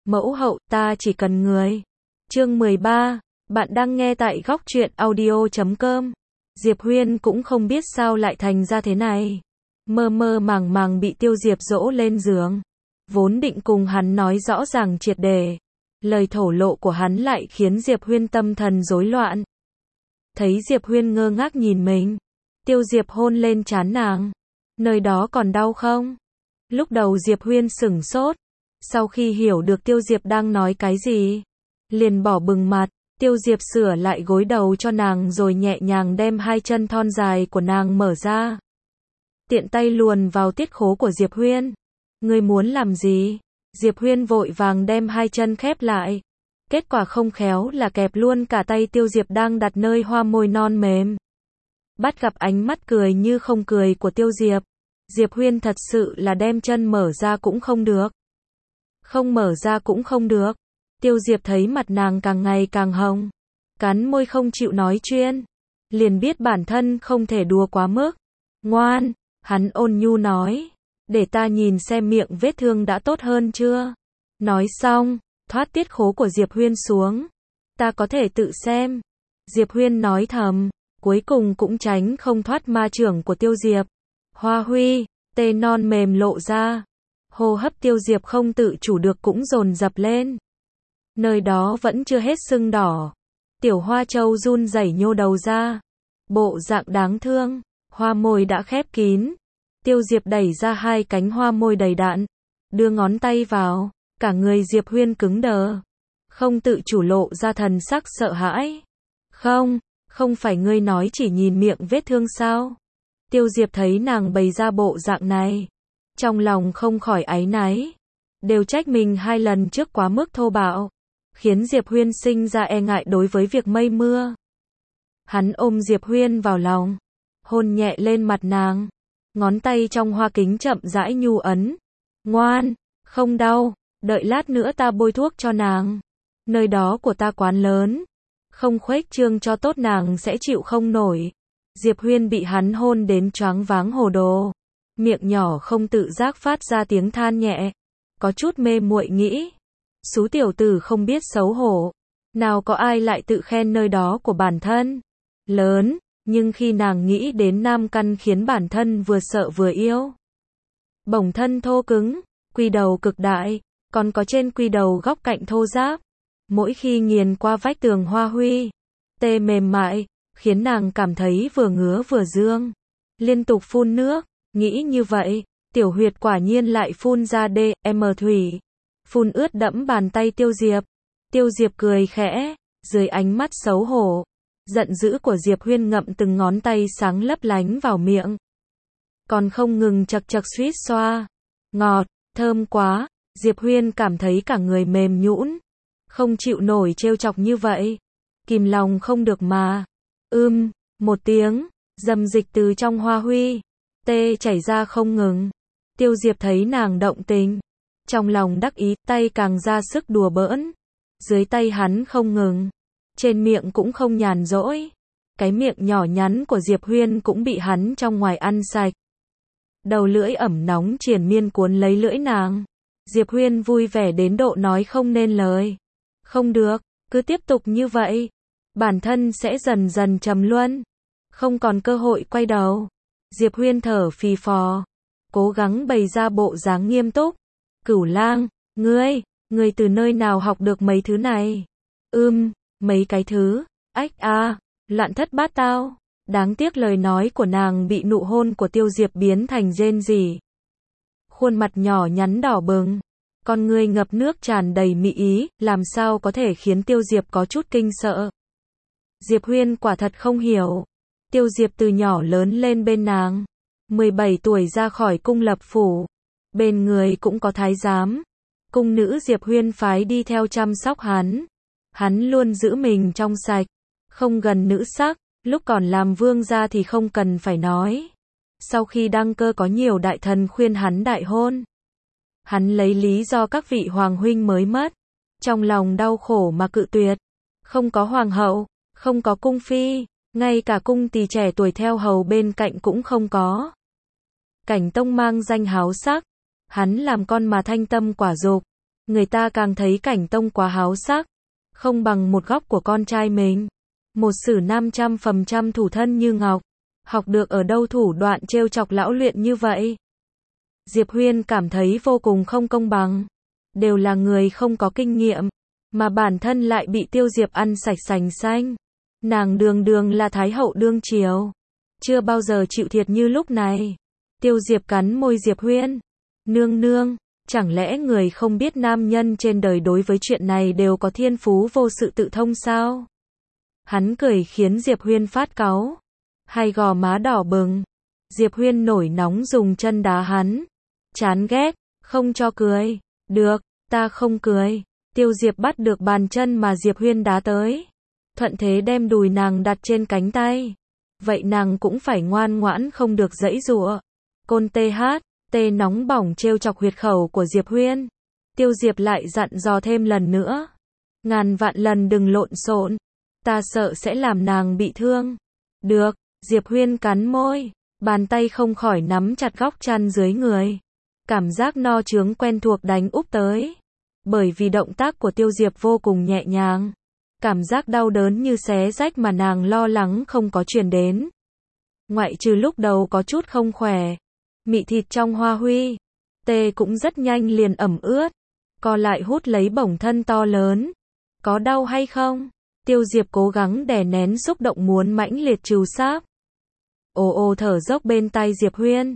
Mẫu hậu, ta chỉ cần người. Chương 13, bạn đang nghe tại góc truyện audio.com. Diệp Huyên cũng không biết sao lại thành ra thế này. Mơ mơ màng màng bị Tiêu Diệp dỗ lên giường. Vốn định cùng hắn nói rõ ràng triệt để. Lời thổ lộ của hắn lại khiến Diệp Huyên tâm thần rối loạn. Thấy Diệp Huyên ngơ ngác nhìn mình. Tiêu Diệp hôn lên trán nàng. Nơi đó còn đau không? Lúc đầu Diệp Huyên sửng sốt. Sau khi hiểu được Tiêu Diệp đang nói cái gì, liền bỏ bừng mặt. Tiêu Diệp sửa lại gối đầu cho nàng rồi nhẹ nhàng đem hai chân thon dài của nàng mở ra. Tiện tay luồn vào tiết khố của Diệp Huyên. Ngươi muốn làm gì? Diệp Huyên vội vàng đem hai chân khép lại. Kết quả không khéo là kẹp luôn cả tay Tiêu Diệp đang đặt nơi hoa môi non mềm. Bắt gặp ánh mắt cười như không cười của Tiêu Diệp. Diệp Huyên thật sự là đem chân mở ra cũng không được. Không mở ra cũng không được. Tiêu Diệp thấy mặt nàng càng ngày càng hồng. Cắn môi không chịu nói chuyện. Liền biết bản thân không thể đùa quá mức. Ngoan, hắn ôn nhu nói. Để ta nhìn xem miệng vết thương đã tốt hơn chưa. Nói xong, thoát tiết khố của Diệp Huyên xuống. Ta có thể tự xem. Diệp Huyên nói thầm. Cuối cùng cũng tránh không thoát ma chưởng của Tiêu Diệp. Hoa huy, tê non mềm lộ ra. Hô hấp Tiêu Diệp không tự chủ được cũng dồn dập lên. Nơi đó vẫn chưa hết sưng đỏ. Tiểu Hoa Châu run rẩy nhô đầu ra. Bộ dạng đáng thương. Hoa môi đã khép kín. Tiêu Diệp đẩy ra hai cánh hoa môi đầy đặn. Đưa ngón tay vào. Cả người Diệp Huyên cứng đờ. Không tự chủ lộ ra thần sắc sợ hãi. Không phải ngươi nói chỉ nhìn miệng vết thương sao? Tiêu Diệp thấy nàng bày ra bộ dạng này. Trong lòng không khỏi áy náy. Đều trách mình hai lần trước quá mức thô bạo. Khiến Diệp Huyên sinh ra e ngại đối với việc mây mưa. Hắn ôm Diệp Huyên vào lòng. Hôn nhẹ lên mặt nàng. Ngón tay trong hoa kính chậm rãi nhu ấn. Ngoan, không đau. Đợi lát nữa ta bôi thuốc cho nàng. Nơi đó của ta quán lớn. Không khuếch trương cho tốt nàng sẽ chịu không nổi. Diệp Huyên bị hắn hôn đến choáng váng hồ đồ. Miệng nhỏ không tự giác phát ra tiếng than nhẹ. Có chút mê muội nghĩ. Xú tiểu tử không biết xấu hổ. Nào có ai lại tự khen nơi đó của bản thân. Lớn, nhưng khi nàng nghĩ đến nam căn khiến bản thân vừa sợ vừa yêu. Bổng thân thô cứng, quy đầu cực đại, còn có trên quy đầu góc cạnh thô ráp. Mỗi khi nghiền qua vách tường hoa huy, tê mềm mại, khiến nàng cảm thấy vừa ngứa vừa dương. Liên tục phun nước, nghĩ như vậy, tiểu huyệt quả nhiên lại phun ra DM thủy. Phun ướt đẫm bàn tay Tiêu Diệp. Tiêu Diệp cười khẽ, dưới ánh mắt xấu hổ. Giận dữ của Diệp Huyên ngậm từng ngón tay sáng lấp lánh vào miệng. Còn không ngừng chật chật suýt xoa. Ngọt, thơm quá, Diệp Huyên cảm thấy cả người mềm nhũn. Không chịu nổi trêu chọc như vậy. Kìm lòng không được mà. Một tiếng, dầm dịch từ trong hoa huy. Tê chảy ra không ngừng. Tiêu Diệp thấy nàng động tình. Trong lòng đắc ý, tay càng ra sức đùa bỡn. Dưới tay hắn không ngừng. Trên miệng cũng không nhàn rỗi. Cái miệng nhỏ nhắn của Diệp Huyên cũng bị hắn trong ngoài ăn sạch. Đầu lưỡi ẩm nóng triền miên cuốn lấy lưỡi nàng. Diệp Huyên vui vẻ đến độ nói không nên lời. Không được, cứ tiếp tục như vậy. Bản thân sẽ dần dần trầm luân. Không còn cơ hội quay đầu. Diệp Huyên thở phì phò. Cố gắng bày ra bộ dáng nghiêm túc. Cửu lang, ngươi từ nơi nào học được mấy thứ này? Mấy cái thứ, loạn thất bát tao. Đáng tiếc lời nói của nàng bị nụ hôn của Tiêu Diệp biến thành rên rỉ. Khuôn mặt nhỏ nhắn đỏ bừng. Con ngươi ngập nước tràn đầy mị ý, làm sao có thể khiến Tiêu Diệp có chút kinh sợ. Diệp Huyên quả thật không hiểu. Tiêu Diệp từ nhỏ lớn lên bên nàng. 17 tuổi ra khỏi cung lập phủ. Bên người cũng có thái giám. Cung nữ Diệp Huyên phái đi theo chăm sóc hắn. Hắn luôn giữ mình trong sạch. Không gần nữ sắc. Lúc còn làm vương gia thì không cần phải nói. Sau khi đăng cơ có nhiều đại thần khuyên hắn đại hôn. Hắn lấy lý do các vị hoàng huynh mới mất. Trong lòng đau khổ mà cự tuyệt. Không có hoàng hậu, không có cung phi, ngay cả cung tỳ trẻ tuổi theo hầu bên cạnh cũng không có. Cảnh Tông mang danh háo sắc. Hắn làm con mà thanh tâm quả dục. Người ta càng thấy Cảnh Tông quá háo sắc, không bằng một góc của con trai mình. Một sử nam 100% thủ thân như ngọc, học được ở đâu thủ đoạn trêu chọc lão luyện như vậy. Diệp Huyên cảm thấy vô cùng không công bằng. Đều là người không có kinh nghiệm, mà bản thân lại bị Tiêu Diệp ăn sạch sành xanh. Nàng đường đường là Thái hậu đương triều, chưa bao giờ chịu thiệt như lúc này. Tiêu Diệp cắn môi Diệp Huyên. Nương nương, chẳng lẽ người không biết nam nhân trên đời đối với chuyện này đều có thiên phú vô sự tự thông sao? Hắn cười khiến Diệp Huyên phát cáu. Hai gò má đỏ bừng. Diệp Huyên nổi nóng dùng chân đá hắn. Chán ghét, không cho cười. Được, ta không cười. Tiêu Diệp bắt được bàn chân mà Diệp Huyên đá tới. Thuận thế đem đùi nàng đặt trên cánh tay. Vậy nàng cũng phải ngoan ngoãn không được giãy giụa. Côn tê nóng bỏng trêu chọc huyệt khẩu của Diệp Huyên. Tiêu Diệp lại dặn dò thêm lần nữa. Ngàn vạn lần đừng lộn xộn. Ta sợ sẽ làm nàng bị thương. Được, Diệp Huyên cắn môi. Bàn tay không khỏi nắm chặt góc chăn dưới người. Cảm giác no chướng quen thuộc đánh úp tới. Bởi vì động tác của Tiêu Diệp vô cùng nhẹ nhàng. Cảm giác đau đớn như xé rách mà nàng lo lắng không có truyền đến. Ngoại trừ lúc đầu có chút không khỏe. Mị thịt trong hoa huy. Tê cũng rất nhanh liền ẩm ướt. Co lại hút lấy bổng thân to lớn. Có đau hay không? Tiêu Diệp cố gắng đè nén xúc động muốn mãnh liệt trừ sáp. Ồ thở dốc bên tai Diệp Huyên.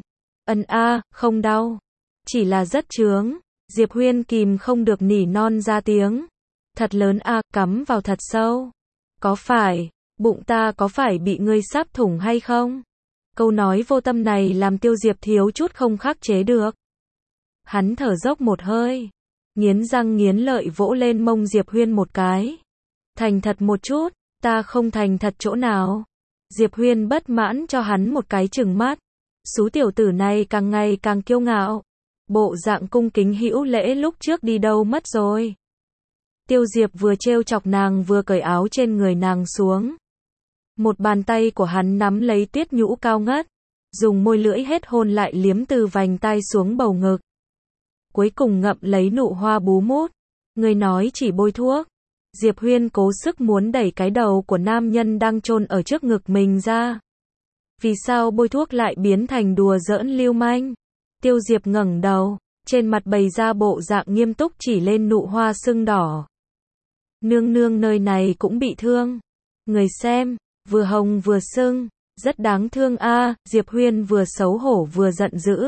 Không đau. Chỉ là rất chướng. Diệp Huyên kìm không được nỉ non ra tiếng. Thật lớn cắm vào thật sâu. Có phải, bụng ta có phải bị ngươi sáp thủng hay không? Câu nói vô tâm này làm Tiêu Diệp thiếu chút không khắc chế được. Hắn thở dốc một hơi. Nghiến răng nghiến lợi vỗ lên mông Diệp Huyên một cái. Thành thật một chút, ta không thành thật chỗ nào. Diệp Huyên bất mãn cho hắn một cái chừng mắt. Xú tiểu tử này càng ngày càng kiêu ngạo. Bộ dạng cung kính hữu lễ lúc trước đi đâu mất rồi. Tiêu Diệp vừa trêu chọc nàng vừa cởi áo trên người nàng xuống. Một bàn tay của hắn nắm lấy Tuyết Nhũ cao ngất. Dùng môi lưỡi hết hôn lại liếm từ vành tai xuống bầu ngực. Cuối cùng ngậm lấy nụ hoa bú mút. Người nói chỉ bôi thuốc. Diệp Huyên cố sức muốn đẩy cái đầu của nam nhân đang chôn ở trước ngực mình ra. Vì sao bôi thuốc lại biến thành đùa giỡn lưu manh? Tiêu Diệp ngẩng đầu, trên mặt bày ra bộ dạng nghiêm túc chỉ lên nụ hoa sưng đỏ. Nương nương nơi này cũng bị thương. Người xem, vừa hồng vừa sưng, rất đáng thương Diệp Huyên vừa xấu hổ vừa giận dữ.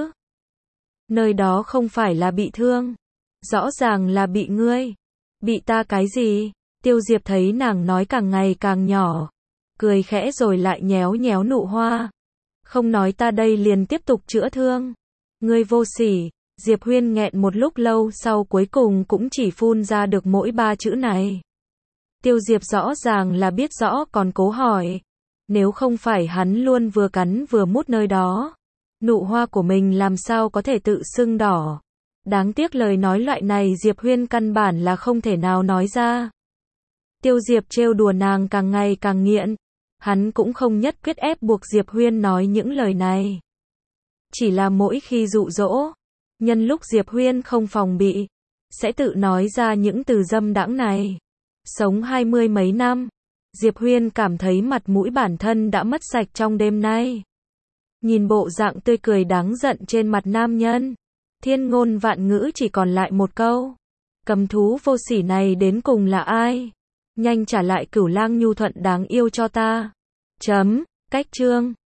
Nơi đó không phải là bị thương, rõ ràng là bị ngươi. Bị ta cái gì? Tiêu Diệp thấy nàng nói càng ngày càng nhỏ, cười khẽ rồi lại nhéo nhéo nụ hoa. Không nói ta đây liền tiếp tục chữa thương. Ngươi vô sỉ. Diệp Huyên nghẹn một lúc lâu sau cuối cùng cũng chỉ phun ra được mỗi 3 chữ này. Tiêu Diệp rõ ràng là biết rõ còn cố hỏi. Nếu không phải hắn luôn vừa cắn vừa mút nơi đó, nụ hoa của mình làm sao có thể tự sưng đỏ. Đáng tiếc lời nói loại này Diệp Huyên căn bản là không thể nào nói ra. Tiêu Diệp trêu đùa nàng càng ngày càng nghiện. Hắn cũng không nhất quyết ép buộc Diệp Huyên nói những lời này. Chỉ là mỗi khi dụ dỗ, nhân lúc Diệp Huyên không phòng bị, sẽ tự nói ra những từ dâm đãng này. Sống 20 mấy năm, Diệp Huyên cảm thấy mặt mũi bản thân đã mất sạch trong đêm nay. Nhìn bộ dạng tươi cười đáng giận trên mặt nam nhân, thiên ngôn vạn ngữ chỉ còn lại một câu. Cầm thú vô sỉ này đến cùng là ai? Nhanh trả lại Cửu Lang nhu thuận đáng yêu cho ta. Cách chương